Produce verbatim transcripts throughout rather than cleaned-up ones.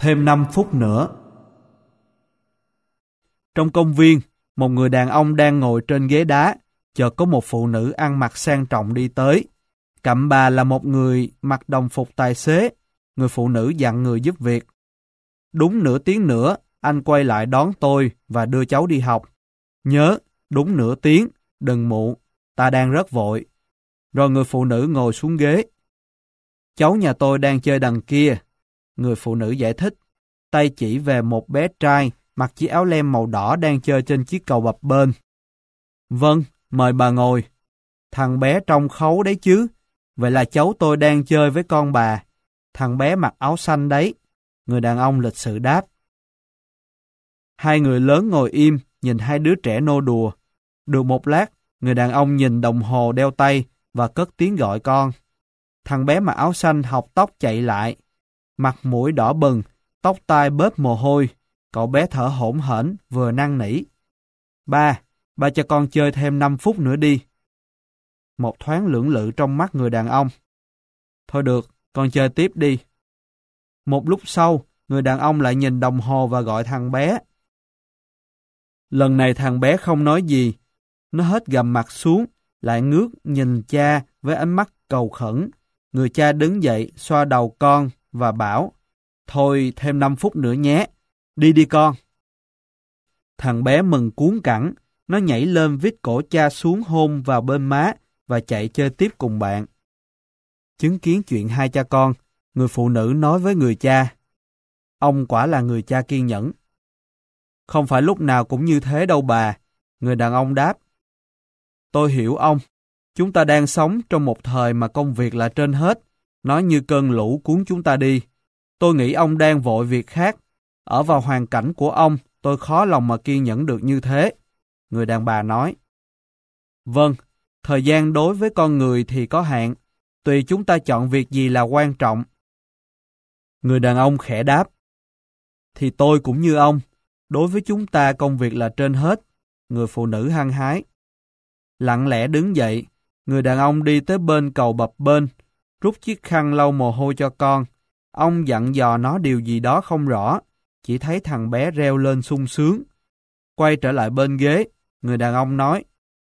Thêm năm phút nữa. Trong công viên, một người đàn ông đang ngồi trên ghế đá, chợt có một phụ nữ ăn mặc sang trọng đi tới. Cạnh bà là một người mặc đồng phục tài xế. Người phụ nữ dặn người giúp việc: đúng nửa tiếng nữa, anh quay lại đón tôi và đưa cháu đi học. Nhớ, đúng nửa tiếng, đừng muộn, ta đang rất vội. Rồi người phụ nữ ngồi xuống ghế. Cháu nhà tôi đang chơi đằng kia. Người phụ nữ giải thích, tay chỉ về một bé trai mặc chiếc áo len màu đỏ đang chơi trên chiếc cầu bập bênh. Vâng, mời bà ngồi. Thằng bé trông khấu đấy chứ. Vậy là cháu tôi đang chơi với con bà. Thằng bé mặc áo xanh đấy. Người đàn ông lịch sự đáp. Hai người lớn ngồi im, nhìn hai đứa trẻ nô đùa. Được một lát, người đàn ông nhìn đồng hồ đeo tay và cất tiếng gọi con. Thằng bé mặc áo xanh học tóc chạy lại. Mặt mũi đỏ bừng, tóc tai bết mồ hôi. Cậu bé thở hổn hển, vừa năn nỉ. Ba, ba cho con chơi thêm năm phút nữa đi. Một thoáng lưỡng lự trong mắt người đàn ông. Thôi được, con chơi tiếp đi. Một lúc sau, người đàn ông lại nhìn đồng hồ và gọi thằng bé. Lần này thằng bé không nói gì. Nó hết gầm mặt xuống, lại ngước nhìn cha với ánh mắt cầu khẩn. Người cha đứng dậy, xoa đầu con và bảo, thôi thêm năm phút nữa nhé, đi đi con. Thằng bé mừng cuống cẳng, nó nhảy lên vít cổ cha xuống hôn vào bên má và chạy chơi tiếp cùng bạn. Chứng kiến chuyện hai cha con, người phụ nữ nói với người cha, ông quả là người cha kiên nhẫn. Không phải lúc nào cũng như thế đâu bà, người đàn ông đáp. Tôi hiểu ông, chúng ta đang sống trong một thời mà công việc là trên hết, nó như cơn lũ cuốn chúng ta đi. Tôi nghĩ ông đang vội việc khác. Ở vào hoàn cảnh của ông, tôi khó lòng mà kiên nhẫn được như thế. Người đàn bà nói. Vâng, thời gian đối với con người thì có hạn, tùy chúng ta chọn việc gì là quan trọng. Người đàn ông khẽ đáp. Thì tôi cũng như ông, đối với chúng ta công việc là trên hết. Người phụ nữ hăng hái. Lặng lẽ đứng dậy, người đàn ông đi tới bên cầu bập bênh, rút chiếc khăn lau mồ hôi cho con. Ông dặn dò nó điều gì đó không rõ, chỉ thấy thằng bé reo lên sung sướng. Quay trở lại bên ghế, người đàn ông nói.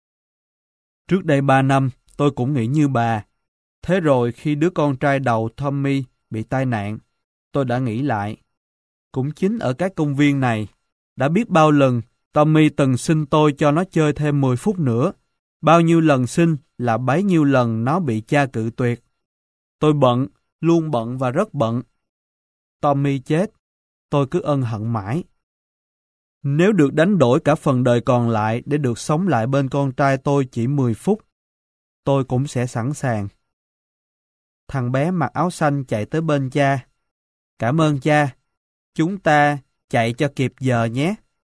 Trước đây ba năm, tôi cũng nghĩ như bà. Thế rồi khi đứa con trai đầu Tommy bị tai nạn, tôi đã nghĩ lại. Cũng chính ở cái công viên này, đã biết bao lần Tommy từng xin tôi cho nó chơi thêm mười phút nữa. Bao nhiêu lần xin là bấy nhiêu lần nó bị cha cự tuyệt. Tôi bận, luôn bận và rất bận. Tommy chết, tôi cứ ân hận mãi. Nếu được đánh đổi cả phần đời còn lại để được sống lại bên con trai tôi chỉ mười phút, tôi cũng sẽ sẵn sàng. Thằng bé mặc áo xanh chạy tới bên cha. Cảm ơn cha, chúng ta chạy cho kịp giờ nhé.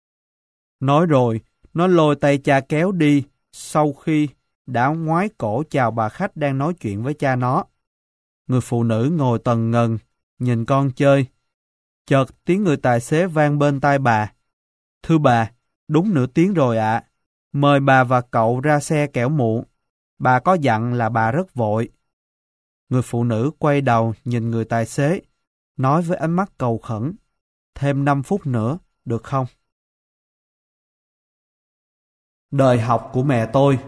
Nói rồi, nó lôi tay cha kéo đi sau khi đã ngoái cổ chào bà khách đang nói chuyện với cha nó. Người phụ nữ ngồi tần ngần, nhìn con chơi. Chợt tiếng người tài xế vang bên tai bà. Thưa bà, đúng nửa tiếng rồi ạ. Mời bà và cậu ra xe kẻo muộn. Bà có dặn là bà rất vội. Người phụ nữ quay đầu nhìn người tài xế, nói với ánh mắt cầu khẩn. Thêm năm phút nữa, được không? Đời học của mẹ tôi.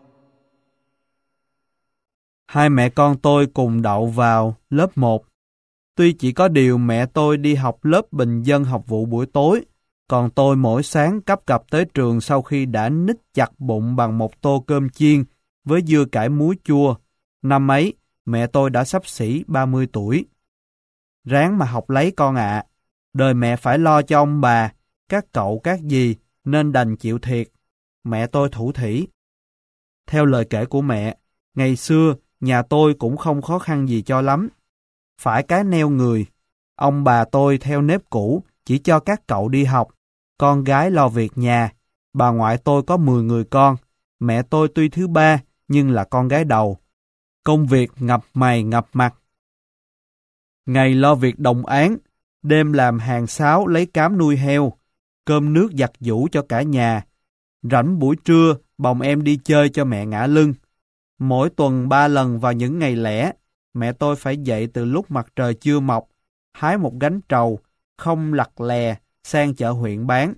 Hai mẹ con tôi cùng đậu vào lớp một. Tuy chỉ có điều mẹ tôi đi học lớp bình dân học vụ buổi tối, còn tôi mỗi sáng cắp cặp tới trường sau khi đã nít chặt bụng bằng một tô cơm chiên với dưa cải muối chua. Năm ấy, mẹ tôi đã xấp xỉ ba mươi tuổi. Ráng mà học lấy con ạ. Đời mẹ phải lo cho ông bà, các cậu các dì nên đành chịu thiệt. Mẹ tôi thủ thỉ. Theo lời kể của mẹ, ngày xưa nhà tôi cũng không khó khăn gì cho lắm. Phải cái neo người, ông bà tôi theo nếp cũ chỉ cho các cậu đi học, con gái lo việc nhà. Bà ngoại tôi có mười người con, mẹ tôi tuy thứ ba nhưng là con gái đầu. Công việc ngập mày ngập mặt. Ngày lo việc đồng áng, đêm làm hàng sáo lấy cám nuôi heo, cơm nước giặt giũ cho cả nhà. Rảnh buổi trưa, bồng em đi chơi cho mẹ ngã lưng. Mỗi tuần ba lần vào những ngày lẻ, mẹ tôi phải dậy từ lúc mặt trời chưa mọc, hái một gánh trầu, không lặt lè sang chợ huyện bán.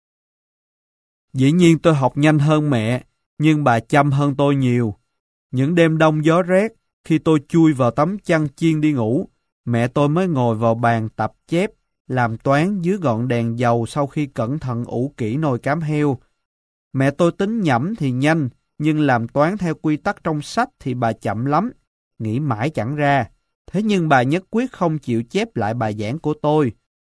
Dĩ nhiên tôi học nhanh hơn mẹ, nhưng bà chăm hơn tôi nhiều. Những đêm đông gió rét, khi tôi chui vào tấm chăn chiên đi ngủ, mẹ tôi mới ngồi vào bàn tập chép, làm toán dưới ngọn đèn dầu sau khi cẩn thận ủ kỹ nồi cám heo. Mẹ tôi tính nhẩm thì nhanh, nhưng làm toán theo quy tắc trong sách thì bà chậm lắm, nghĩ mãi chẳng ra. Thế nhưng bà nhất quyết không chịu chép lại bài giảng của tôi.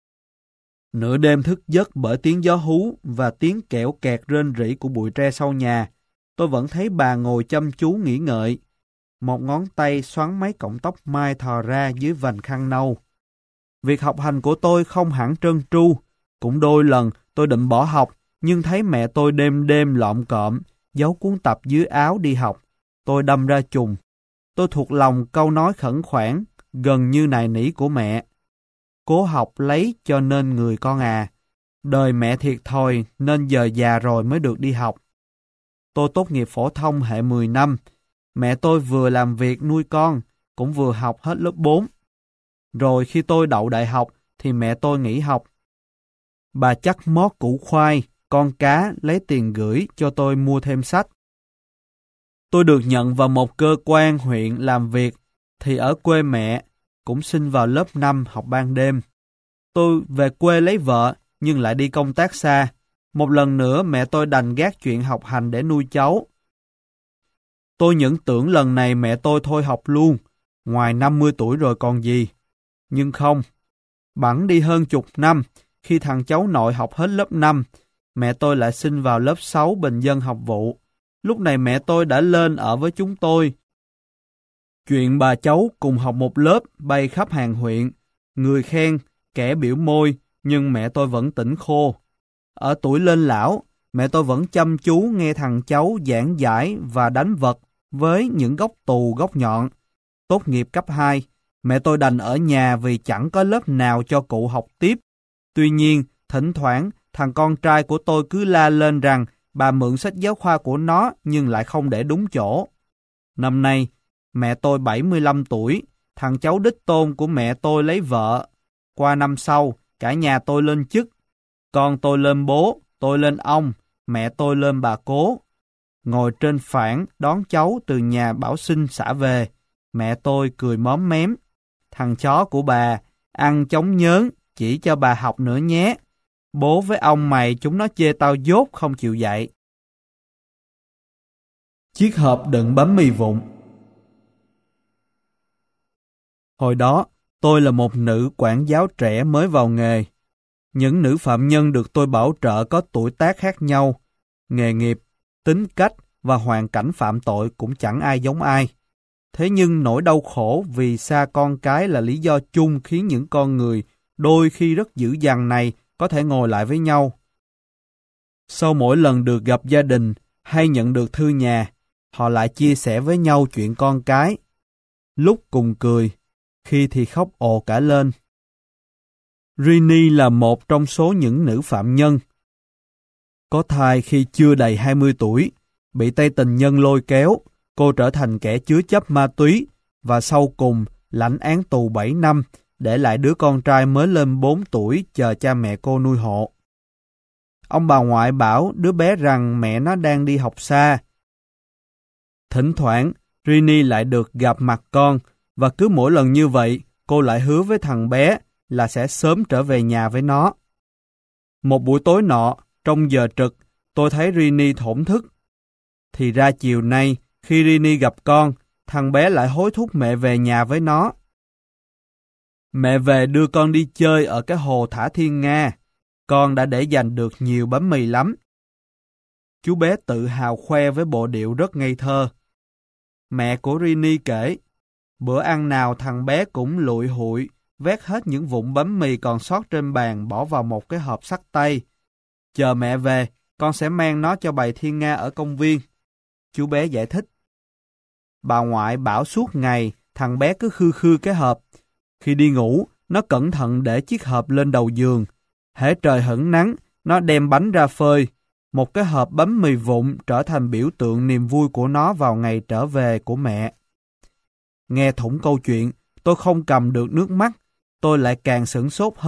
Nửa đêm thức giấc bởi tiếng gió hú và tiếng kẹo kẹt rên rỉ của bụi tre sau nhà, tôi vẫn thấy bà ngồi chăm chú nghĩ ngợi. Một ngón tay xoắn mấy cọng tóc mai thò ra dưới vành khăn nâu. Việc học hành của tôi không hẳn trơn tru. Cũng đôi lần tôi định bỏ học, nhưng thấy mẹ tôi đêm đêm lọm cộm, giấu cuốn tập dưới áo đi học. Tôi đâm ra trùng. Tôi thuộc lòng câu nói khẩn khoản, gần như nài nỉ của mẹ. Cố học lấy cho nên người con à. Đời mẹ thiệt thòi nên giờ già rồi mới được đi học. Tôi tốt nghiệp phổ thông hệ mười năm. Mẹ tôi vừa làm việc nuôi con, cũng vừa học hết lớp bốn. Rồi khi tôi đậu đại học thì mẹ tôi nghỉ học. Bà chắc mót củ khoai, con cá lấy tiền gửi cho tôi mua thêm sách. Tôi được nhận vào một cơ quan huyện làm việc, thì ở quê mẹ cũng xin vào lớp năm học ban đêm. Tôi về quê lấy vợ nhưng lại đi công tác xa. Một lần nữa mẹ tôi đành gác chuyện học hành để nuôi cháu. Tôi những tưởng lần này mẹ tôi thôi học luôn, ngoài năm mươi tuổi rồi còn gì. Nhưng không, bẵng đi hơn chục năm, khi thằng cháu nội học hết lớp năm, mẹ tôi lại xin vào lớp sáu bình dân học vụ. Lúc này mẹ tôi đã lên ở với chúng tôi. Chuyện bà cháu cùng học một lớp bay khắp hàng huyện, người khen, kẻ biểu môi, nhưng mẹ tôi vẫn tỉnh khô. Ở tuổi lên lão, mẹ tôi vẫn chăm chú nghe thằng cháu giảng giải và đánh vật với những góc tù góc nhọn. Tốt nghiệp cấp hai, mẹ tôi đành ở nhà vì chẳng có lớp nào cho cụ học tiếp. Tuy nhiên, thỉnh thoảng, thằng con trai của tôi cứ la lên rằng bà mượn sách giáo khoa của nó nhưng lại không để đúng chỗ. Năm nay, mẹ tôi bảy mươi lăm tuổi, thằng cháu đích tôn của mẹ tôi lấy vợ. Qua năm sau, cả nhà tôi lên chức. Con tôi lên bố, tôi lên ông, mẹ tôi lên bà cố. Ngồi trên phản đón cháu từ nhà bảo sinh xả về, mẹ tôi cười móm mém. Thằng chó của bà, ăn chóng nhớn, chỉ cho bà học nữa nhé. Bố với ông mày chúng nó chê tao dốt không chịu dạy. Chiếc hộp đựng bánh mì vụn. Hồi đó, tôi là một nữ quản giáo trẻ mới vào nghề. Những nữ phạm nhân được tôi bảo trợ có tuổi tác khác nhau, nghề nghiệp, tính cách và hoàn cảnh phạm tội cũng chẳng ai giống ai. Thế nhưng nỗi đau khổ vì xa con cái là lý do chung khiến những con người đôi khi rất dữ dằn này có thể ngồi lại với nhau. Sau mỗi lần được gặp gia đình hay nhận được thư nhà, họ lại chia sẻ với nhau chuyện con cái. Lúc cùng cười, khi thì khóc ồ cả lên. Rini là một trong số những nữ phạm nhân. Có thai khi chưa đầy hai mươi tuổi, bị tay tình nhân lôi kéo, cô trở thành kẻ chứa chấp ma túy và sau cùng lãnh án tù bảy năm, để lại đứa con trai mới lên bốn tuổi chờ cha mẹ cô nuôi hộ. Ông bà ngoại bảo đứa bé rằng mẹ nó đang đi học xa. Thỉnh thoảng, Rini lại được gặp mặt con, và cứ mỗi lần như vậy, cô lại hứa với thằng bé là sẽ sớm trở về nhà với nó. Một buổi tối nọ, trong giờ trực, tôi thấy Rini thổn thức. Thì ra chiều nay, khi Rini gặp con, thằng bé lại hối thúc mẹ về nhà với nó. Mẹ về đưa con đi chơi ở cái hồ thả thiên nga. Con đã để dành được nhiều bánh mì lắm. Chú bé tự hào khoe với bộ điệu rất ngây thơ. Mẹ của Rini kể, bữa ăn nào thằng bé cũng lụi hụi, vét hết những vụn bánh mì còn sót trên bàn bỏ vào một cái hộp sắt tay. Chờ mẹ về, con sẽ mang nó cho bầy thiên nga ở công viên. Chú bé giải thích. Bà ngoại bảo suốt ngày thằng bé cứ khư khư cái hộp. Khi đi ngủ, nó cẩn thận để chiếc hộp lên đầu giường. Hễ trời hửng nắng, nó đem bánh ra phơi. Một cái hộp bánh mì vụn trở thành biểu tượng niềm vui của nó vào ngày trở về của mẹ. Nghe thủng câu chuyện, tôi không cầm được nước mắt. Tôi lại càng sửng sốt hơn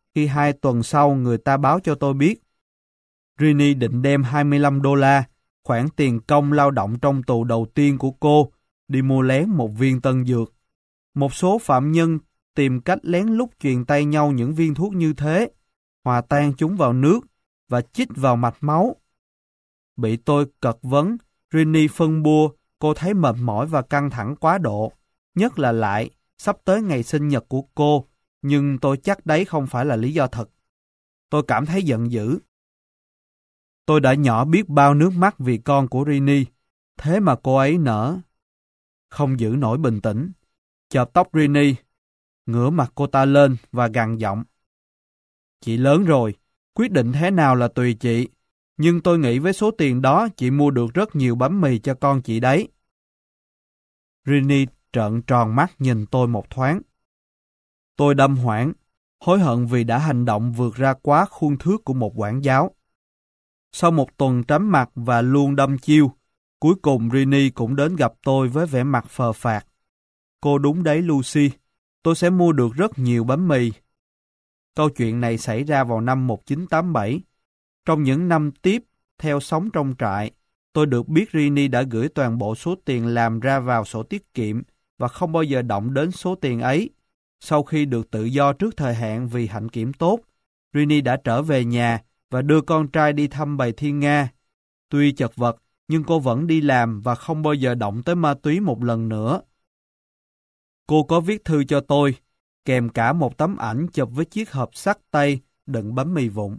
khi hai tuần sau người ta báo cho tôi biết Rini định đem hai mươi lăm đô la, khoản tiền công lao động trong tù đầu tiên của cô, đi mua lén một viên tân dược. Một số phạm nhân tìm cách lén lút truyền tay nhau những viên thuốc như thế, hòa tan chúng vào nước và chích vào mạch máu. Bị tôi cật vấn, Rini phân bua cô thấy mệt mỏi và căng thẳng quá độ, nhất là lại sắp tới ngày sinh nhật của cô, nhưng tôi chắc đấy không phải là lý do thật. Tôi cảm thấy giận dữ. Tôi đã nhỏ biết bao nước mắt vì con của Rini, thế mà cô ấy nỡ không giữ nổi bình tĩnh. Chộp tóc Rini, ngửa mặt cô ta lên và gằn giọng. Chị lớn rồi, quyết định thế nào là tùy chị, nhưng tôi nghĩ với số tiền đó chị mua được rất nhiều bánh mì cho con chị đấy. Rini trợn tròn mắt nhìn tôi một thoáng. Tôi đâm hoảng, hối hận vì đã hành động vượt ra quá khuôn thước của một quản giáo. Sau một tuần tránh mặt và luôn đâm chiêu, cuối cùng Rini cũng đến gặp tôi với vẻ mặt phờ phạc. Cô đúng đấy Lucy, tôi sẽ mua được rất nhiều bánh mì. Câu chuyện này xảy ra vào năm một nghìn chín trăm tám mươi bảy. Trong những năm tiếp theo sống trong trại, tôi được biết Rini đã gửi toàn bộ số tiền làm ra vào sổ tiết kiệm và không bao giờ động đến số tiền ấy. Sau khi được tự do trước thời hạn vì hạnh kiểm tốt, Rini đã trở về nhà và đưa con trai đi thăm bầy thiên nga. Tuy chật vật, nhưng cô vẫn đi làm và không bao giờ động tới ma túy một lần nữa. Cô có viết thư cho tôi, kèm cả một tấm ảnh chụp với chiếc hộp sắt tay đựng bánh mì vụn.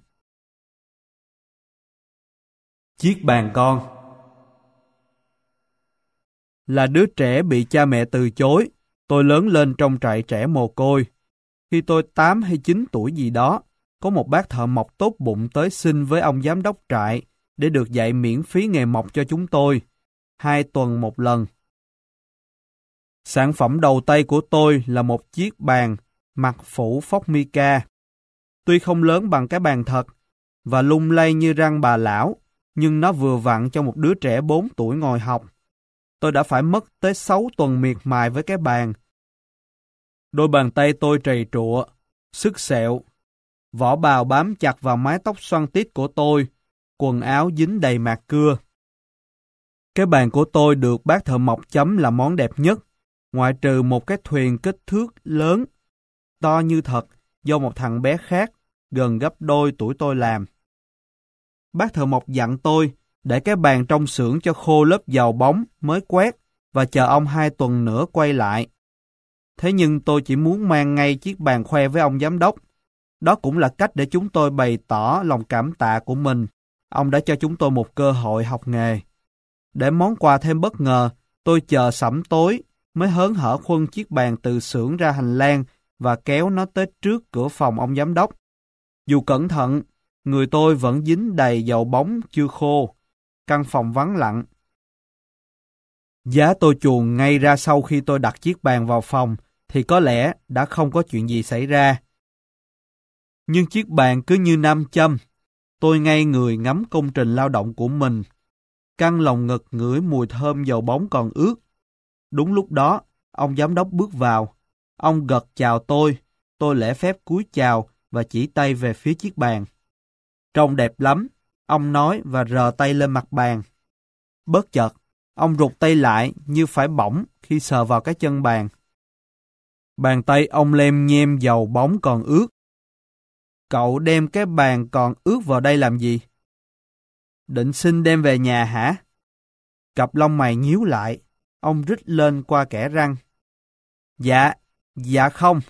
Chiếc bàn con. Là đứa trẻ bị cha mẹ từ chối, tôi lớn lên trong trại trẻ mồ côi. Khi tôi tám hay chín tuổi gì đó, có một bác thợ mộc tốt bụng tới xin với ông giám đốc trại để được dạy miễn phí nghề mộc cho chúng tôi, hai tuần một lần. Sản phẩm đầu tay của tôi là một chiếc bàn mặt phủ phóc mica. Tuy không lớn bằng cái bàn thật và lung lay như răng bà lão, nhưng nó vừa vặn cho một đứa trẻ bốn tuổi ngồi học. Tôi đã phải mất tới sáu tuần miệt mài với cái bàn. Đôi bàn tay tôi trầy trụa, sứt sẹo, vỏ bào bám chặt vào mái tóc xoăn tít của tôi, quần áo dính đầy mạt cưa. Cái bàn của tôi được bác thợ mộc chấm là món đẹp nhất, ngoại trừ một cái thuyền kích thước lớn, to như thật, do một thằng bé khác, gần gấp đôi tuổi tôi làm. Bác thợ mộc dặn tôi để cái bàn trong xưởng cho khô lớp dầu bóng mới quét và chờ ông hai tuần nữa quay lại. Thế nhưng tôi chỉ muốn mang ngay chiếc bàn khoe với ông giám đốc. Đó cũng là cách để chúng tôi bày tỏ lòng cảm tạ của mình. Ông đã cho chúng tôi một cơ hội học nghề. Để món quà thêm bất ngờ, tôi chờ sẩm tối mới hớn hở khuân chiếc bàn từ xưởng ra hành lang và kéo nó tới trước cửa phòng ông giám đốc. Dù cẩn thận, người tôi vẫn dính đầy dầu bóng chưa khô. Căn phòng vắng lặng. Giá tôi chuồn ngay ra sau khi tôi đặt chiếc bàn vào phòng thì có lẽ đã không có chuyện gì xảy ra. Nhưng chiếc bàn cứ như nam châm. Tôi ngay người ngắm công trình lao động của mình. Căng lòng ngực ngửi mùi thơm dầu bóng còn ướt. Đúng lúc đó, ông giám đốc bước vào. Ông gật chào tôi. Tôi lễ phép cúi chào và chỉ tay về phía chiếc bàn. Trông đẹp lắm, ông nói và rờ tay lên mặt bàn. Bất chợt, ông rụt tay lại như phải bỏng khi sờ vào cái chân bàn. Bàn tay ông lem nhem dầu bóng còn ướt. Cậu đem cái bàn còn ướt vào đây làm gì? Định xin đem về nhà hả? Cặp lông mày nhíu lại, ông rít lên qua kẽ răng. Dạ, dạ không.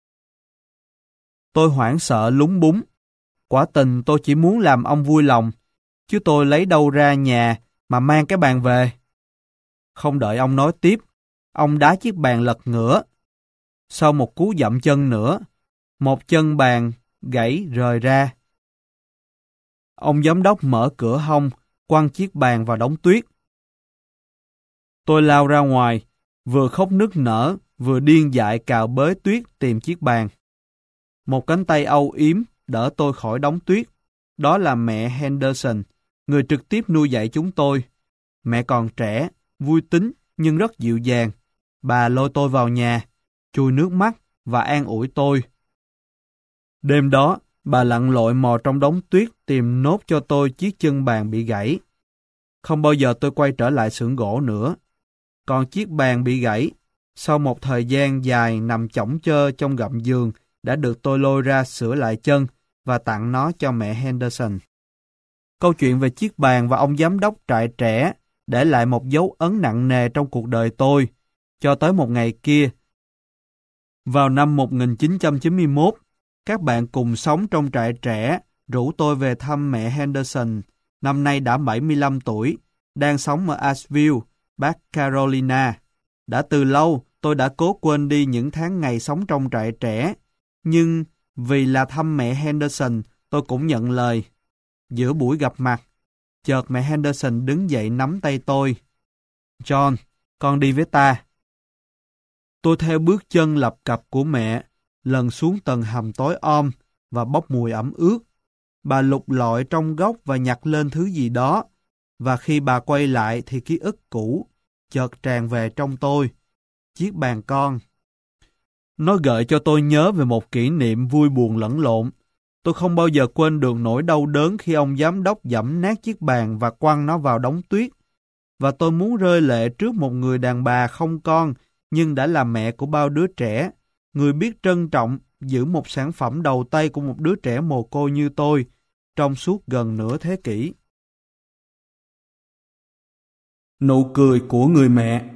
Tôi hoảng sợ lúng búng. Quả tình tôi chỉ muốn làm ông vui lòng, chứ tôi lấy đâu ra nhà mà mang cái bàn về. Không đợi ông nói tiếp, ông đá chiếc bàn lật ngửa. Sau một cú dậm chân nữa, một chân bàn gãy rời ra. Ông giám đốc mở cửa hông, quăng chiếc bàn vào đống tuyết. Tôi lao ra ngoài, vừa khóc nức nở, vừa điên dại cào bới tuyết tìm chiếc bàn. Một cánh tay âu yếm đỡ tôi khỏi đống tuyết. Đó là mẹ Henderson, người trực tiếp nuôi dạy chúng tôi. Mẹ còn trẻ, vui tính nhưng rất dịu dàng. Bà lôi tôi vào nhà, chùi nước mắt và an ủi tôi. Đêm đó, bà lặn lội mò trong đống tuyết tìm nốt cho tôi chiếc chân bàn bị gãy. Không bao giờ tôi quay trở lại xưởng gỗ nữa. Còn chiếc bàn bị gãy, sau một thời gian dài nằm chõng chơ trong gầm giường, đã được tôi lôi ra sửa lại chân và tặng nó cho mẹ Henderson. Câu chuyện về chiếc bàn và ông giám đốc trại trẻ để lại một dấu ấn nặng nề trong cuộc đời tôi, cho tới một ngày kia. Vào năm một nghìn chín trăm chín mươi mốt, các bạn cùng sống trong trại trẻ rủ tôi về thăm mẹ Henderson, năm nay đã bảy mươi lăm tuổi, đang sống ở Asheville, Bắc Carolina. Đã từ lâu, tôi đã cố quên đi những tháng ngày sống trong trại trẻ, nhưng vì là thăm mẹ Henderson, tôi cũng nhận lời. Giữa buổi gặp mặt, chợt mẹ Henderson đứng dậy nắm tay tôi. John, con đi với ta. Tôi theo bước chân lập cập của mẹ, lần xuống tầng hầm tối om và bốc mùi ẩm ướt. Bà lục lọi trong góc và nhặt lên thứ gì đó, và khi bà quay lại thì ký ức cũ chợt tràn về trong tôi. Chiếc bàn con. Nó gợi cho tôi nhớ về một kỷ niệm vui buồn lẫn lộn. Tôi không bao giờ quên được nỗi đau đớn khi ông giám đốc giẫm nát chiếc bàn và quăng nó vào đống tuyết. Và tôi muốn rơi lệ trước một người đàn bà không con, nhưng đã là mẹ của bao đứa trẻ, người biết trân trọng giữ một sản phẩm đầu tay của một đứa trẻ mồ côi như tôi trong suốt gần nửa thế kỷ. Nụ cười của người mẹ.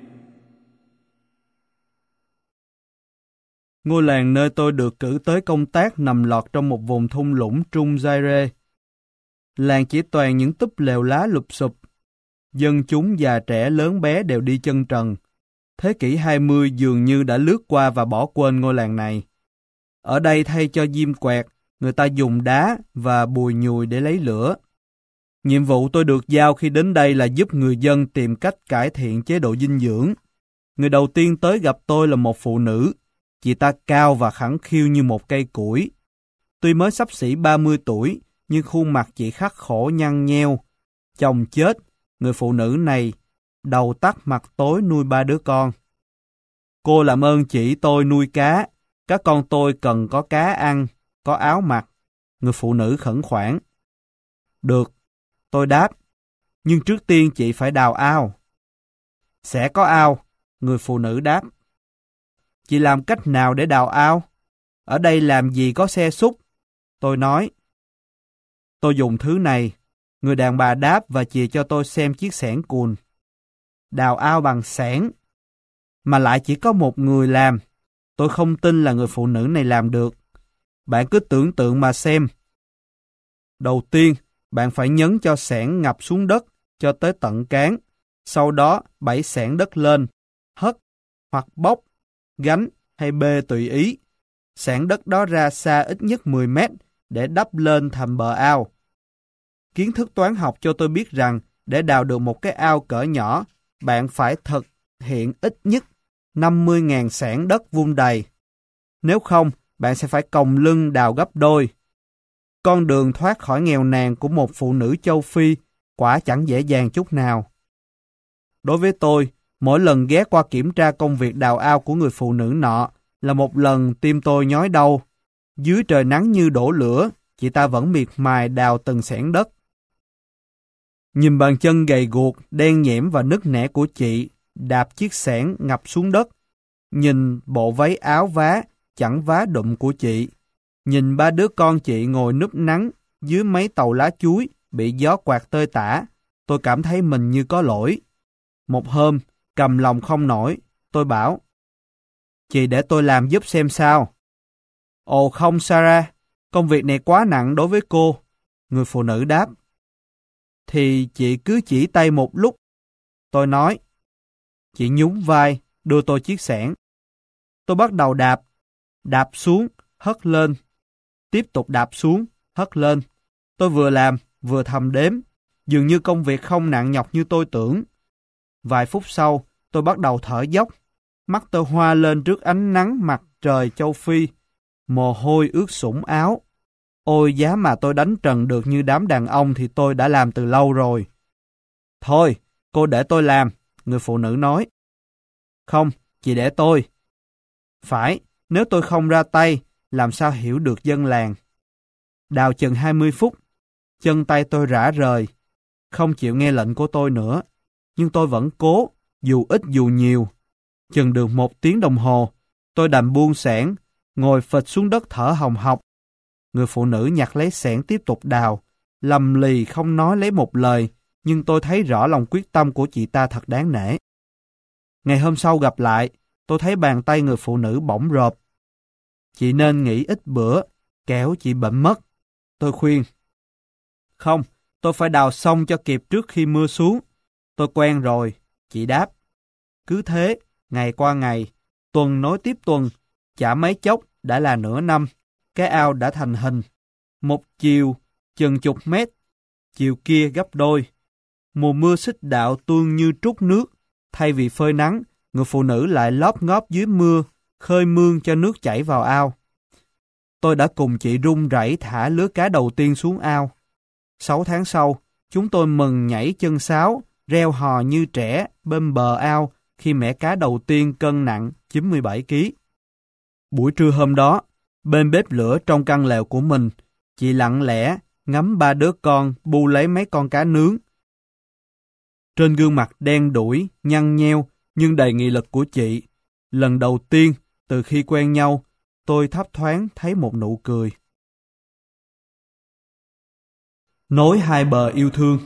Ngôi làng nơi tôi được cử tới công tác nằm lọt trong một vùng thung lũng Trung Zaire. Làng chỉ toàn những túp lều lá lụp xụp. Dân chúng già trẻ lớn bé đều đi chân trần. Thế kỷ hai mươi dường như đã lướt qua và bỏ quên ngôi làng này. Ở đây thay cho diêm quẹt, người ta dùng đá và bùi nhùi để lấy lửa. Nhiệm vụ tôi được giao khi đến đây là giúp người dân tìm cách cải thiện chế độ dinh dưỡng. Người đầu tiên tới gặp tôi là một phụ nữ. Chị ta cao và khẳng khiu như một cây củi. Tuy mới xấp xỉ ba mươi tuổi, nhưng khuôn mặt chị khắc khổ nhăn nheo. Chồng chết, người phụ nữ này đầu tắt mặt tối nuôi ba đứa con. Cô làm ơn chỉ tôi nuôi cá. Các con tôi cần có cá ăn, có áo mặc. Người phụ nữ khẩn khoản. Được, tôi đáp. Nhưng trước tiên chị phải đào ao. Sẽ có ao, người phụ nữ đáp. Chị làm cách nào để đào ao? Ở đây làm gì có xe xúc? Tôi nói. Tôi dùng thứ này. Người đàn bà đáp và chìa cho tôi xem chiếc xẻng cùn. Đào ao bằng xẻng. Mà lại chỉ có một người làm. Tôi không tin là người phụ nữ này làm được. Bạn cứ tưởng tượng mà xem. Đầu tiên, bạn phải nhấn cho xẻng ngập xuống đất cho tới tận cán. Sau đó, đẩy xẻng đất lên, hất hoặc bốc, gánh hay bê tùy ý. Xẻng đất đó ra xa ít nhất mười mét để đắp lên thành bờ ao. Kiến thức toán học cho tôi biết rằng để đào được một cái ao cỡ nhỏ, bạn phải thực hiện ít nhất năm mươi nghìn xẻng đất vung đầy. Nếu không, bạn sẽ phải còng lưng đào gấp đôi. Con đường thoát khỏi nghèo nàn của một phụ nữ châu Phi quả chẳng dễ dàng chút nào. Đối với tôi, mỗi lần ghé qua kiểm tra công việc đào ao của người phụ nữ nọ là một lần tim tôi nhói đau. Dưới trời nắng như đổ lửa, chị ta vẫn miệt mài đào từng xẻng đất. Nhìn bàn chân gầy guộc, đen nhẽm và nứt nẻ của chị, đạp chiếc xẻng ngập xuống đất. Nhìn bộ váy áo vá, chẳng vá đụm của chị. Nhìn ba đứa con chị ngồi núp nắng dưới mấy tàu lá chuối bị gió quạt tơi tả, tôi cảm thấy mình như có lỗi. Một hôm, cầm lòng không nổi, tôi bảo, chị để tôi làm giúp xem sao. Ồ không Sarah, công việc này quá nặng đối với cô, người phụ nữ đáp. Thì chị cứ chỉ tay một lúc. Tôi nói, chị nhún vai, đưa tôi chiếc xẻng. Tôi bắt đầu đạp, đạp xuống, hất lên, tiếp tục đạp xuống, hất lên. Tôi vừa làm, vừa thầm đếm, dường như công việc không nặng nhọc như tôi tưởng. Vài phút sau, tôi bắt đầu thở dốc, mắt tôi hoa lên trước ánh nắng mặt trời châu Phi, mồ hôi ướt sũng áo. Ôi giá mà tôi đánh trần được như đám đàn ông thì tôi đã làm từ lâu rồi. Thôi, cô để tôi làm, người phụ nữ nói. Không, chị để tôi. Phải, nếu tôi không ra tay, làm sao hiểu được dân làng. Đào chừng hai mươi phút, chân tay tôi rã rời, không chịu nghe lệnh của tôi nữa. Nhưng tôi vẫn cố, dù ít dù nhiều. Chừng được một tiếng đồng hồ, tôi đành buông xẻng, ngồi phịch xuống đất thở hồng hộc. Người phụ nữ nhặt lấy xẻng tiếp tục đào, lầm lì không nói lấy một lời, nhưng tôi thấy rõ lòng quyết tâm của chị ta thật đáng nể. Ngày hôm sau gặp lại, tôi thấy bàn tay người phụ nữ bỏng rộp. Chị nên nghỉ ít bữa, kẻo chị bệnh mất. Tôi khuyên. Không, tôi phải đào xong cho kịp trước khi mưa xuống. Tôi quen rồi, chị đáp. Cứ thế, ngày qua ngày, tuần nối tiếp tuần, chả mấy chốc đã là nửa năm, cái ao đã thành hình. Một chiều, chừng chục mét, chiều kia gấp đôi. Mùa mưa xích đạo tuôn như trút nước, thay vì phơi nắng, người phụ nữ lại lóp ngóp dưới mưa, khơi mương cho nước chảy vào ao. Tôi đã cùng chị run rẩy thả lứa cá đầu tiên xuống ao. Sáu tháng sau, chúng tôi mừng nhảy chân sáo, reo hò như trẻ bên bờ ao khi mẻ cá đầu tiên cân nặng chín mươi bảy ki lô gam. Buổi trưa hôm đó, bên bếp lửa trong căn lều của mình, chị lặng lẽ ngắm ba đứa con bu lấy mấy con cá nướng. Trên gương mặt đen đủi, nhăn nheo nhưng đầy nghị lực của chị, lần đầu tiên từ khi quen nhau, tôi thấp thoáng thấy một nụ cười. Nối hai bờ yêu thương.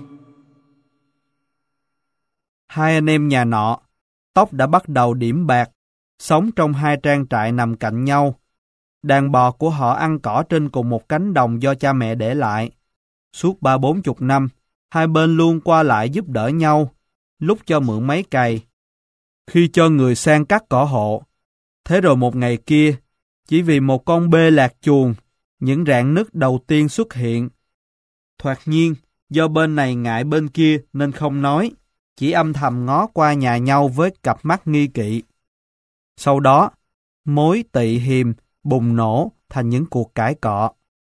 Hai anh em nhà nọ, tóc đã bắt đầu điểm bạc, sống trong hai trang trại nằm cạnh nhau. Đàn bò của họ ăn cỏ trên cùng một cánh đồng do cha mẹ để lại. Suốt ba bốn chục năm, hai bên luôn qua lại giúp đỡ nhau, lúc cho mượn máy cày, khi cho người sang cắt cỏ hộ. Thế rồi một ngày kia, chỉ vì một con bê lạc chuồng, những rạn nứt đầu tiên xuất hiện. Thoạt nhiên, do bên này ngại bên kia nên không nói, chỉ âm thầm ngó qua nhà nhau với cặp mắt nghi kỵ. Sau đó, mối tị hiềm bùng nổ thành những cuộc cãi cọ.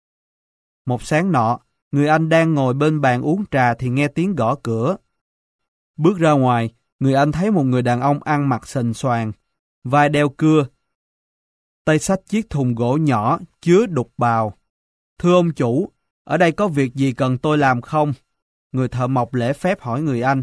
Một sáng nọ, người anh đang ngồi bên bàn uống trà thì nghe tiếng gõ cửa. Bước ra ngoài, người anh thấy một người đàn ông ăn mặc sình soàn, vai đeo cưa, tay xách chiếc thùng gỗ nhỏ chứa đục bào. Thưa ông chủ, ở đây có việc gì cần tôi làm không? Người thợ mộc lễ phép hỏi người anh.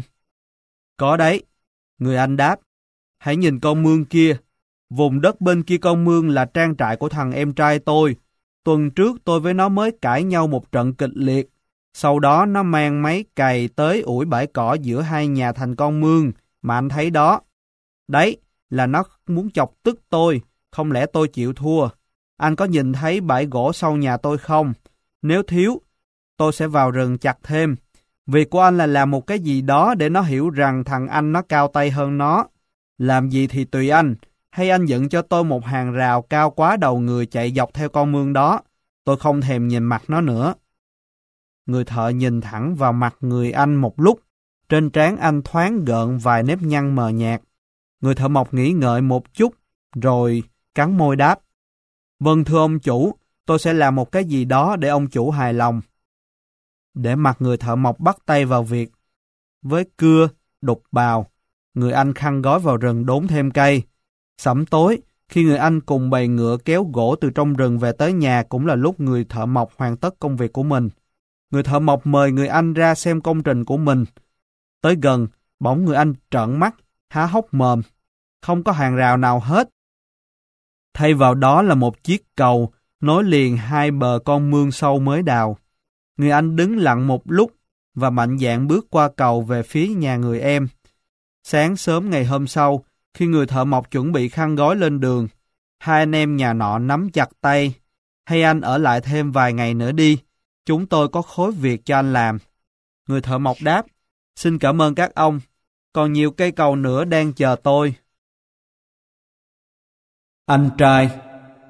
Có đấy, người anh đáp. Hãy nhìn con mương kia. Vùng đất bên kia con mương là trang trại của thằng em trai tôi. Tuần trước tôi với nó mới cãi nhau một trận kịch liệt. Sau đó nó mang máy cày tới ủi bãi cỏ giữa hai nhà thành con mương mà anh thấy đó. Đấy là nó muốn chọc tức tôi, không lẽ tôi chịu thua. Anh có nhìn thấy bãi gỗ sau nhà tôi không? Nếu thiếu, tôi sẽ vào rừng chặt thêm. Việc của anh là làm một cái gì đó để nó hiểu rằng thằng anh nó cao tay hơn nó. Làm gì thì tùy anh. Hay anh dựng cho tôi một hàng rào cao quá đầu người chạy dọc theo con mương đó. Tôi không thèm nhìn mặt nó nữa. Người thợ nhìn thẳng vào mặt người anh một lúc. Trên trán anh thoáng gợn vài nếp nhăn mờ nhạt. Người thợ mộc nghĩ ngợi một chút, rồi cắn môi đáp. Vâng thưa ông chủ, tôi sẽ làm một cái gì đó để ông chủ hài lòng. Để mặc người thợ mộc bắt tay vào việc. Với cưa, đục bào, người anh khăn gói vào rừng đốn thêm cây. Sẩm tối, khi người anh cùng bầy ngựa kéo gỗ từ trong rừng về tới nhà cũng là lúc người thợ mộc hoàn tất công việc của mình. Người thợ mộc mời người anh ra xem công trình của mình. Tới gần, bỗng người anh trợn mắt, há hốc mồm. Không có hàng rào nào hết. Thay vào đó là một chiếc cầu nối liền hai bờ con mương sâu mới đào. Người anh đứng lặng một lúc và mạnh dạn bước qua cầu về phía nhà người em. Sáng sớm ngày hôm sau, khi người thợ mộc chuẩn bị khăn gói lên đường, hai anh em nhà nọ nắm chặt tay. Hay anh ở lại thêm vài ngày nữa đi, chúng tôi có khối việc cho anh làm. Người thợ mộc đáp, xin cảm ơn các ông, còn nhiều cây cầu nữa đang chờ tôi. Anh trai.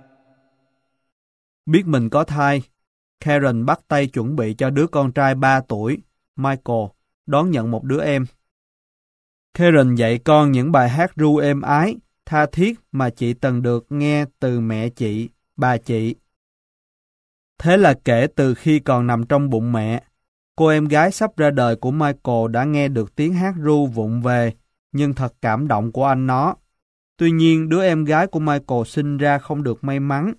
Biết mình có thai, Karen bắt tay chuẩn bị cho đứa con trai ba tuổi, Michael, đón nhận một đứa em. Karen dạy con những bài hát ru êm ái, tha thiết mà chị từng được nghe từ mẹ chị, bà chị. Thế là kể từ khi còn nằm trong bụng mẹ, cô em gái sắp ra đời của Michael đã nghe được tiếng hát ru vụng về, nhưng thật cảm động của anh nó. Tuy nhiên, đứa em gái của Michael sinh ra không được may mắn.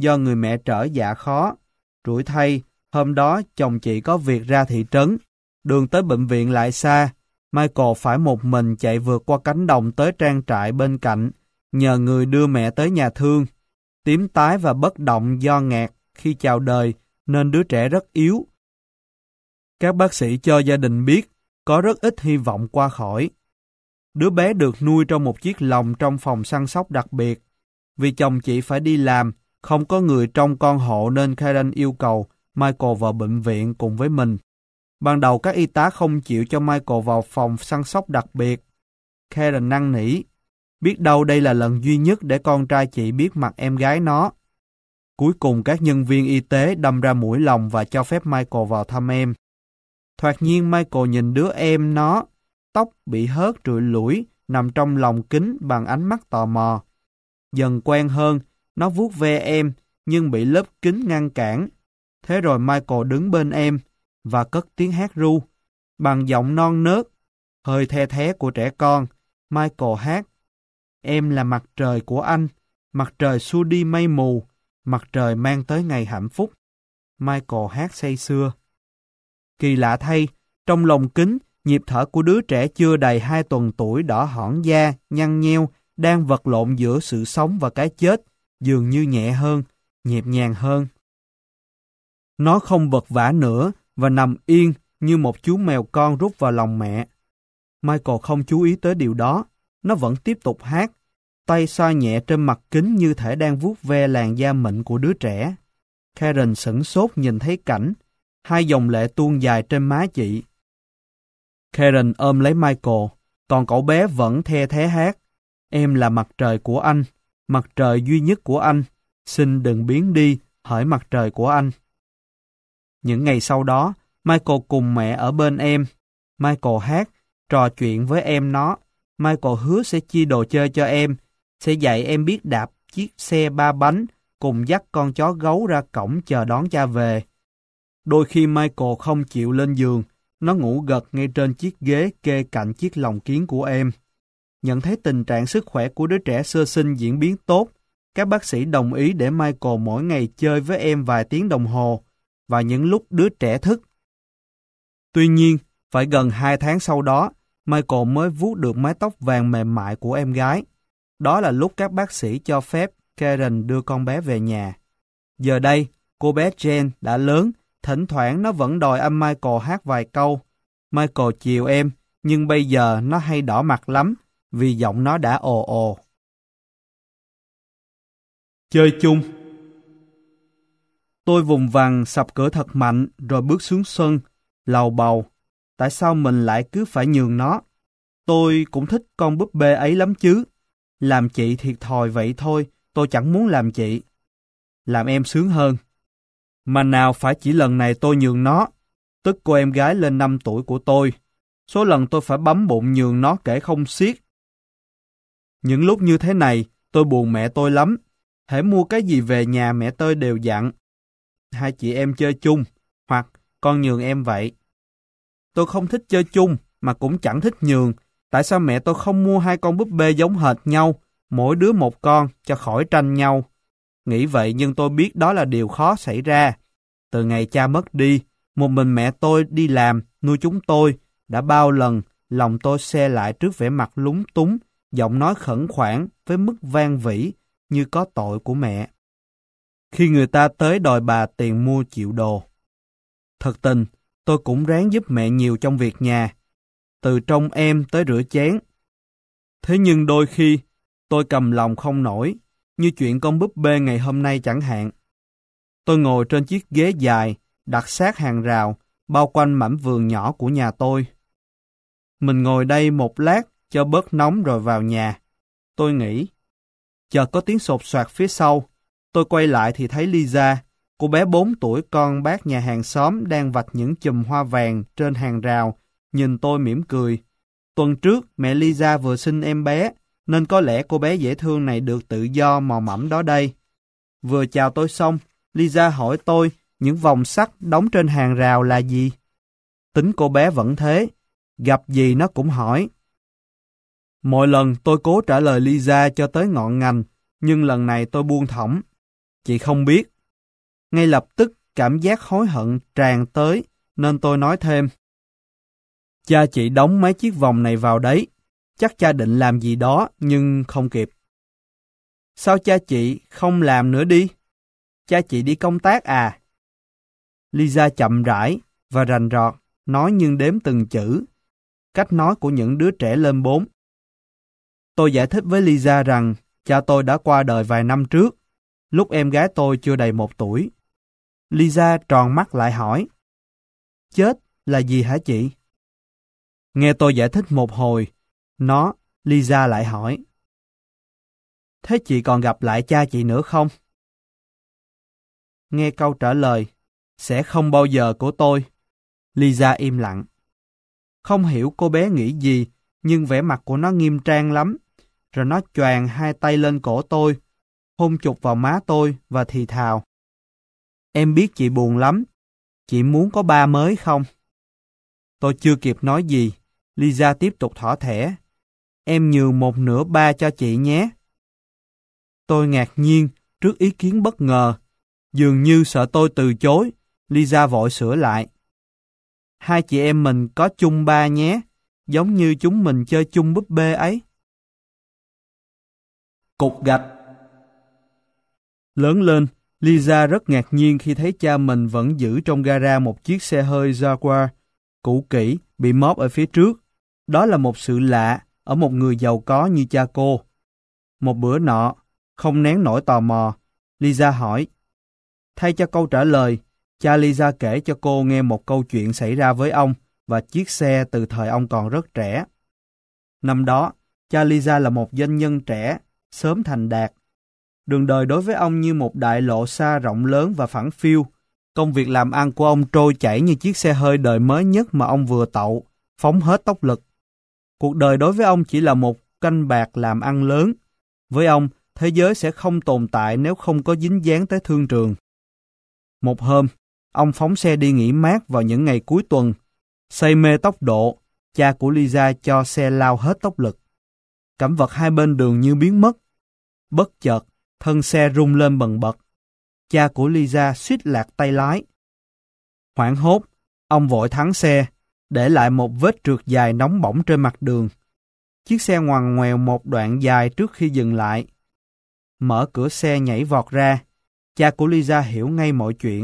do người mẹ trở dạ khó. Rủi thay, hôm đó chồng chị có việc ra thị trấn. Đường tới bệnh viện lại xa. Michael phải một mình chạy vượt qua cánh đồng tới trang trại bên cạnh, nhờ người đưa mẹ tới nhà thương. Tím tái và bất động do ngạt khi chào đời nên đứa trẻ rất yếu. Các bác sĩ cho gia đình biết có rất ít hy vọng qua khỏi. Đứa bé được nuôi trong một chiếc lồng trong phòng săn sóc đặc biệt. Vì chồng chị phải đi làm, không có người trông con hộ nên Karen yêu cầu Michael vào bệnh viện cùng với mình. Ban đầu các y tá không chịu cho Michael vào phòng săn sóc đặc biệt. Karen năn nỉ, biết đâu đây là lần duy nhất để con trai chị biết mặt em gái nó. Cuối cùng các nhân viên y tế đâm ra mũi lòng và cho phép Michael vào thăm em. Thoạt nhiên Michael nhìn đứa em nó, tóc bị hớt trụi lủi, nằm trong lồng kính bằng ánh mắt tò mò. Dần quen hơn, nó vuốt ve em, nhưng bị lớp kính ngăn cản. Thế rồi Michael đứng bên em, và cất tiếng hát ru. Bằng giọng non nớt, hơi the thé của trẻ con, Michael hát. Em là mặt trời của anh, mặt trời xua đi mây mù, mặt trời mang tới ngày hạnh phúc. Michael hát say sưa. Kỳ lạ thay, trong lồng kính, nhịp thở của đứa trẻ chưa đầy hai tuần tuổi đỏ hỏn da, nhăn nheo, đang vật lộn giữa sự sống và cái chết, dường như nhẹ hơn, nhịp nhàng hơn. Nó không vật vã nữa và nằm yên như một chú mèo con rút vào lòng mẹ. Michael không chú ý tới điều đó, nó vẫn tiếp tục hát, tay xoa nhẹ trên mặt kính như thể đang vuốt ve làn da mịn của đứa trẻ. Karen sửng sốt nhìn thấy cảnh, hai dòng lệ tuôn dài trên má chị. Karen ôm lấy Michael, còn cậu bé vẫn the thé hát. Em là mặt trời của anh, mặt trời duy nhất của anh, xin đừng biến đi, hỡi mặt trời của anh. Những ngày sau đó, Michael cùng mẹ ở bên em. Michael hát, trò chuyện với em nó. Michael hứa sẽ chia đồ chơi cho em, sẽ dạy em biết đạp chiếc xe ba bánh, cùng dắt con chó gấu ra cổng chờ đón cha về. Đôi khi Michael không chịu lên giường, nó ngủ gật ngay trên chiếc ghế kê cạnh chiếc lồng kiếng của em. Nhận thấy tình trạng sức khỏe của đứa trẻ sơ sinh diễn biến tốt, các bác sĩ đồng ý để Michael mỗi ngày chơi với em vài tiếng đồng hồ, và những lúc đứa trẻ thức. Tuy nhiên, phải gần hai tháng sau đó, Michael mới vuốt được mái tóc vàng mềm mại của em gái. Đó là lúc các bác sĩ cho phép Karen đưa con bé về nhà. Giờ đây, cô bé Jane đã lớn, thỉnh thoảng nó vẫn đòi anh Michael hát vài câu. Michael chiều em, nhưng bây giờ nó hay đỏ mặt lắm, vì giọng nó đã ồ ồ. Chơi chung. Tôi vùng vằng sập cửa thật mạnh rồi bước xuống sân, lầu bầu. Tại sao mình lại cứ phải nhường nó? Tôi cũng thích con búp bê ấy lắm chứ. Làm chị thiệt thòi vậy thôi, tôi chẳng muốn làm chị. Làm em sướng hơn. Mà nào phải chỉ lần này tôi nhường nó. Tức cô em gái lên năm tuổi của tôi. Số lần tôi phải bấm bụng nhường nó kể không xiết. Những lúc như thế này, tôi buồn mẹ tôi lắm. Hễ mua cái gì về nhà mẹ tôi đều dặn. Hai chị em chơi chung, hoặc con nhường em vậy. Tôi không thích chơi chung, mà cũng chẳng thích nhường. Tại sao mẹ tôi không mua hai con búp bê giống hệt nhau, mỗi đứa một con, cho khỏi tranh nhau? Nghĩ vậy nhưng tôi biết đó là điều khó xảy ra. Từ ngày cha mất đi, một mình mẹ tôi đi làm, nuôi chúng tôi, đã bao lần lòng tôi se lại trước vẻ mặt lúng túng, giọng nói khẩn khoản với mức vang vỉ như có tội của mẹ. Khi người ta tới đòi bà tiền mua chịu đồ. Thật tình, tôi cũng ráng giúp mẹ nhiều trong việc nhà, từ trông em tới rửa chén. Thế nhưng đôi khi, tôi cầm lòng không nổi, như chuyện con búp bê ngày hôm nay chẳng hạn. Tôi ngồi trên chiếc ghế dài, đặt sát hàng rào, bao quanh mảnh vườn nhỏ của nhà tôi. Mình ngồi đây một lát cho bớt nóng rồi vào nhà. Tôi nghĩ. Chợt có tiếng sột soạt phía sau. Tôi quay lại thì thấy Lisa, cô bé bốn tuổi con bác nhà hàng xóm đang vạch những chùm hoa vàng trên hàng rào, nhìn tôi mỉm cười. Tuần trước mẹ Lisa vừa sinh em bé, nên có lẽ cô bé dễ thương này được tự do mò mẫm đó đây. Vừa chào tôi xong, Lisa hỏi tôi những vòng sắt đóng trên hàng rào là gì. Tính cô bé vẫn thế, gặp gì nó cũng hỏi. Mọi lần tôi cố trả lời Lisa cho tới ngọn ngành, nhưng lần này tôi buông thõng. Chị không biết. Ngay lập tức cảm giác hối hận tràn tới nên tôi nói thêm. Cha chị đóng mấy chiếc vòng này vào đấy. Chắc cha định làm gì đó nhưng không kịp. Sao cha chị không làm nữa đi? Cha chị đi công tác à? Lisa chậm rãi và rành rọt, nói nhưng đếm từng chữ. Cách nói của những đứa trẻ lên bốn. Tôi giải thích với Lisa rằng cha tôi đã qua đời vài năm trước, lúc em gái tôi chưa đầy một tuổi. Lisa tròn mắt lại hỏi. Chết là gì hả chị? Nghe tôi giải thích một hồi, nó, Lisa lại hỏi. Thế chị còn gặp lại cha chị nữa không? Nghe câu trả lời, sẽ không bao giờ của tôi. Lisa im lặng. Không hiểu cô bé nghĩ gì, nhưng vẻ mặt của nó nghiêm trang lắm. Rồi nó choàng hai tay lên cổ tôi, hôn chụp vào má tôi và thì thào. Em biết chị buồn lắm. Chị muốn có ba mới không? Tôi chưa kịp nói gì. Lisa tiếp tục thỏ thẻ. Em nhường một nửa ba cho chị nhé. Tôi ngạc nhiên trước ý kiến bất ngờ. Dường như sợ tôi từ chối. Lisa vội sửa lại. Hai chị em mình có chung ba nhé. Giống như chúng mình chơi chung búp bê ấy. Cục gạch. Lớn lên, Lisa rất ngạc nhiên khi thấy cha mình vẫn giữ trong gara một chiếc xe hơi Jaguar cũ kỹ bị móp ở phía trước. Đó là một sự lạ ở một người giàu có như cha cô. Một bữa nọ, không nén nổi tò mò, Lisa hỏi. Thay cho câu trả lời, cha Lisa kể cho cô nghe một câu chuyện xảy ra với ông và chiếc xe từ thời ông còn rất trẻ. Năm đó, cha Lisa là một doanh nhân trẻ, sớm thành đạt. Đường đời đối với ông như một đại lộ xa rộng lớn và phẳng phiu. Công việc làm ăn của ông trôi chảy như chiếc xe hơi đời mới nhất mà ông vừa tậu, phóng hết tốc lực. Cuộc đời đối với ông chỉ là một canh bạc làm ăn lớn. Với ông, thế giới sẽ không tồn tại nếu không có dính dáng tới thương trường. Một hôm, ông phóng xe đi nghỉ mát vào những ngày cuối tuần. Say mê tốc độ, cha của Lisa cho xe lao hết tốc lực. Cảnh vật hai bên đường như biến mất. Bất chợt, thân xe rung lên bần bật. Cha của Lisa suýt lạc tay lái. Hoảng hốt, ông vội thắng xe, để lại một vết trượt dài nóng bỏng trên mặt đường. Chiếc xe ngoằn ngoèo một đoạn dài trước khi dừng lại. Mở cửa xe nhảy vọt ra, cha của Lisa hiểu ngay mọi chuyện.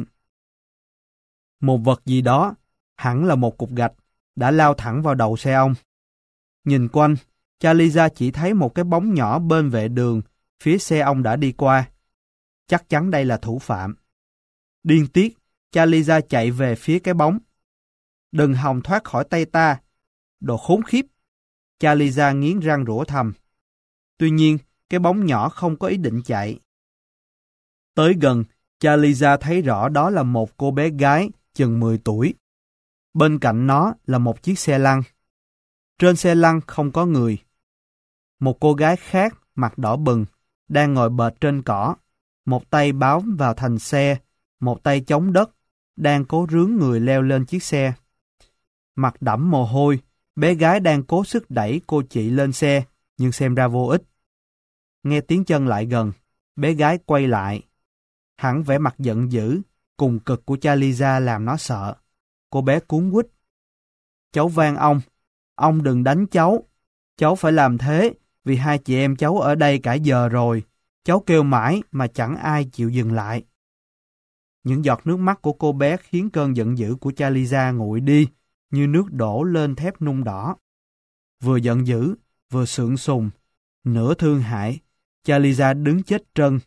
Một vật gì đó, hẳn là một cục gạch, đã lao thẳng vào đầu xe ông. Nhìn quanh, cha Lisa chỉ thấy một cái bóng nhỏ bên vệ đường, phía xe ông đã đi qua. Chắc chắn đây là thủ phạm. Điên tiết, cha Lisa chạy về phía cái bóng. Đừng hòng thoát khỏi tay ta. Đồ khốn khiếp. Cha Lisa nghiến răng rủa thầm. Tuy nhiên, cái bóng nhỏ không có ý định chạy. Tới gần, cha Lisa thấy rõ đó là một cô bé gái chừng mười tuổi. Bên cạnh nó là một chiếc xe lăn. Trên xe lăn không có người. Một cô gái khác, mặt đỏ bừng, đang ngồi bệt trên cỏ. Một tay bám vào thành xe, một tay chống đất, đang cố rướn người leo lên chiếc xe. Mặt đẫm mồ hôi, bé gái đang cố sức đẩy cô chị lên xe, nhưng xem ra vô ích. Nghe tiếng chân lại gần, bé gái quay lại. Hẳn vẻ mặt giận dữ, cùng cực của cha Lisa làm nó sợ. Cô bé cuống quýt. Cháu van ông, ông đừng đánh cháu. Cháu phải làm thế, vì hai chị em cháu ở đây cả giờ rồi. Cháu kêu mãi mà chẳng ai chịu dừng lại. Những giọt nước mắt của cô bé khiến cơn giận dữ của cha Lisa nguội đi, như nước đổ lên thép nung đỏ. Vừa giận dữ, vừa sượng sùng, nửa thương hại, cha Lisa đứng chết trân.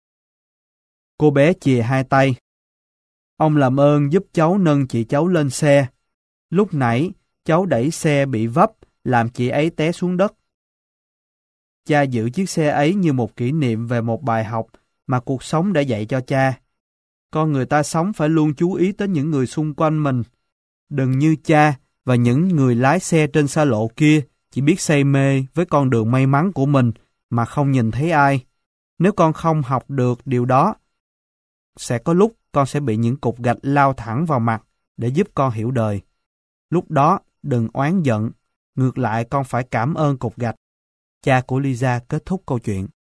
Cô bé chìa hai tay. Ông làm ơn giúp cháu nâng chị cháu lên xe. Lúc nãy, cháu đẩy xe bị vấp, làm chị ấy té xuống đất. Cha giữ chiếc xe ấy như một kỷ niệm về một bài học mà cuộc sống đã dạy cho cha. Con người ta sống phải luôn chú ý tới những người xung quanh mình. Đừng như cha và những người lái xe trên xa lộ kia chỉ biết say mê với con đường may mắn của mình mà không nhìn thấy ai. Nếu con không học được điều đó, sẽ có lúc con sẽ bị những cục gạch lao thẳng vào mặt để giúp con hiểu đời. Lúc đó đừng oán giận, ngược lại con phải cảm ơn cục gạch. Cha của Lisa kết thúc câu chuyện.